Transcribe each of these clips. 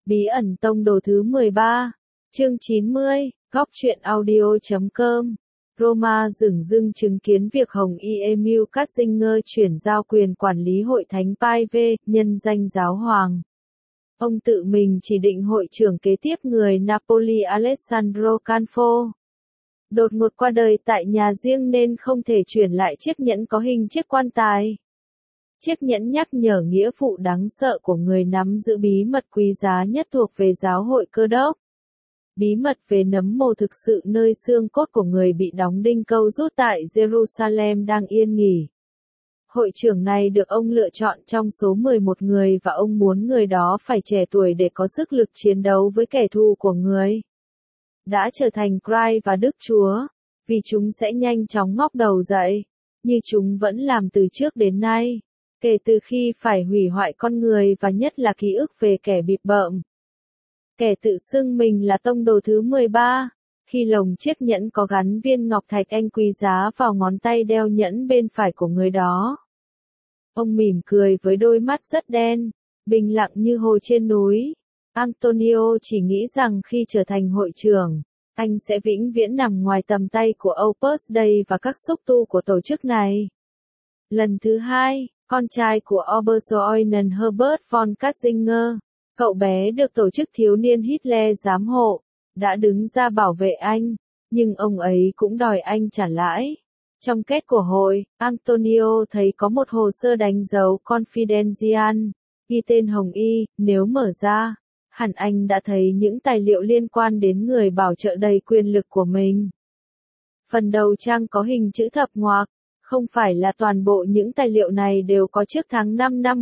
Bí ẩn tông đồ thứ 13, chương 90, góc truyện audio.com. Roma dửng dưng chứng kiến việc Hồng Y Emil Ratzinger chuyển giao quyền quản lý hội thánh Pieve, nhân danh giáo hoàng. Ông tự mình chỉ định hội trưởng kế tiếp người Napoli Alessandro Canfo. Đột ngột qua đời tại nhà riêng nên không thể chuyển lại chiếc nhẫn có hình chiếc quan tài. Chiếc nhẫn nhắc nhở nghĩa vụ đáng sợ của người nắm giữ bí mật quý giá nhất thuộc về giáo hội Cơ đốc. Bí mật về nấm mồ thực sự nơi xương cốt của người bị đóng đinh câu rút tại Jerusalem đang yên nghỉ. Hội trưởng này được ông lựa chọn trong số 11 người và ông muốn người đó phải trẻ tuổi để có sức lực chiến đấu với kẻ thù của người. Đã trở thành Christ và Đức Chúa, vì chúng sẽ nhanh chóng ngóc đầu dậy, như chúng vẫn làm từ trước đến nay, kể từ khi phải hủy hoại con người và nhất là ký ức về kẻ bịp bợm. Kẻ tự xưng mình là tông đồ thứ 13, khi lồng chiếc nhẫn có gắn viên ngọc thạch anh quý giá vào ngón tay đeo nhẫn bên phải của người đó. Ông mỉm cười với đôi mắt rất đen, bình lặng như hồ trên núi. Antonio chỉ nghĩ rằng khi trở thành hội trưởng, anh sẽ vĩnh viễn nằm ngoài tầm tay của Opus Dei và các xúc tu của tổ chức này. Lần thứ hai, con trai của Obersäulen Herbert von Ratzinger, cậu bé được tổ chức thiếu niên Hitler giám hộ, đã đứng ra bảo vệ anh, nhưng ông ấy cũng đòi anh trả lãi. Trong kết của hội, Antonio thấy có một hồ sơ đánh dấu Confidential, ghi tên Hồng Y, nếu mở ra, hẳn anh đã thấy những tài liệu liên quan đến người bảo trợ đầy quyền lực của mình. Phần đầu trang có hình chữ thập ngoặc, không phải là toàn bộ những tài liệu này đều có trước tháng 5 năm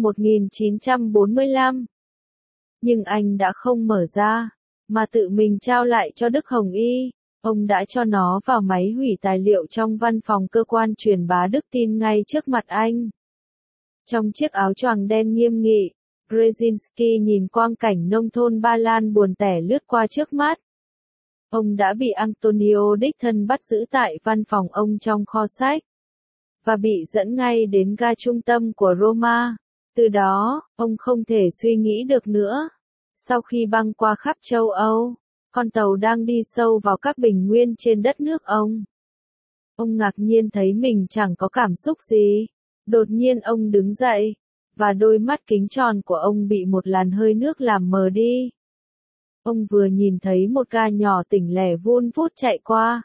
1945. Nhưng anh đã không mở ra, mà tự mình trao lại cho Đức Hồng Y. Ông đã cho nó vào máy hủy tài liệu trong văn phòng cơ quan truyền bá đức tin ngay trước mặt anh. Trong chiếc áo choàng đen nghiêm nghị, Brzezinski nhìn quang cảnh nông thôn Ba Lan buồn tẻ lướt qua trước mắt. Ông đã bị Antonio đích thân bắt giữ tại văn phòng ông trong kho sách, và bị dẫn ngay đến ga trung tâm của Roma. Từ đó, ông không thể suy nghĩ được nữa. Sau khi băng qua khắp châu Âu, con tàu đang đi sâu vào các bình nguyên trên đất nước ông. Ông ngạc nhiên thấy mình chẳng có cảm xúc gì. Đột nhiên ông đứng dậy, và đôi mắt kính tròn của ông bị một làn hơi nước làm mờ đi. Ông vừa nhìn thấy một ga nhỏ tỉnh lẻ vun vút chạy qua.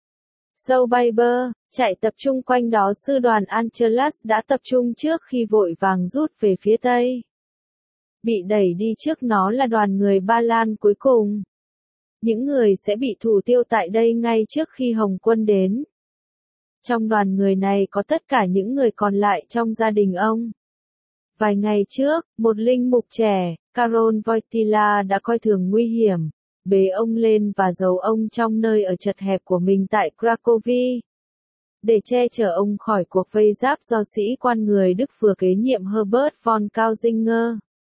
Sâu bay bơ, chạy tập trung quanh đó sư đoàn Angelus đã tập trung trước khi vội vàng rút về phía tây. Bị đẩy đi trước nó là đoàn người Ba Lan cuối cùng. Những người sẽ bị thủ tiêu tại đây ngay trước khi Hồng quân đến. Trong đoàn người này có tất cả những người còn lại trong gia đình ông. Vài ngày trước, một linh mục trẻ, Karol Wojtyla đã coi thường nguy hiểm, bế ông lên và giấu ông trong nơi ở chật hẹp của mình tại Cracovia. Để che chở ông khỏi cuộc vây giáp do sĩ quan người Đức vừa kế nhiệm Herbert von Ratzinger.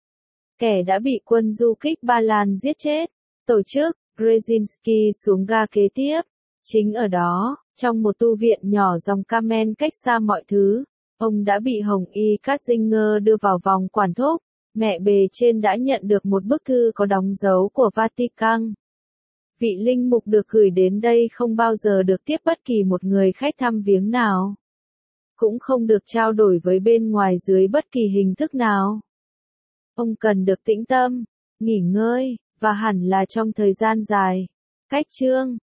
Kẻ đã bị quân du kích Ba Lan giết chết. Tổ chức, Brzezinski xuống ga kế tiếp. Chính ở đó, trong một tu viện nhỏ dòng Carmen cách xa mọi thứ, ông đã bị Hồng Y Ratzinger đưa vào vòng quản thúc. Mẹ bề trên đã nhận được một bức thư có đóng dấu của Vatican. Vị linh mục được gửi đến đây không bao giờ được tiếp bất kỳ một người khách thăm viếng nào. Cũng không được trao đổi với bên ngoài dưới bất kỳ hình thức nào. Ông cần được tĩnh tâm, nghỉ ngơi, và hẳn là trong thời gian dài. Cách chương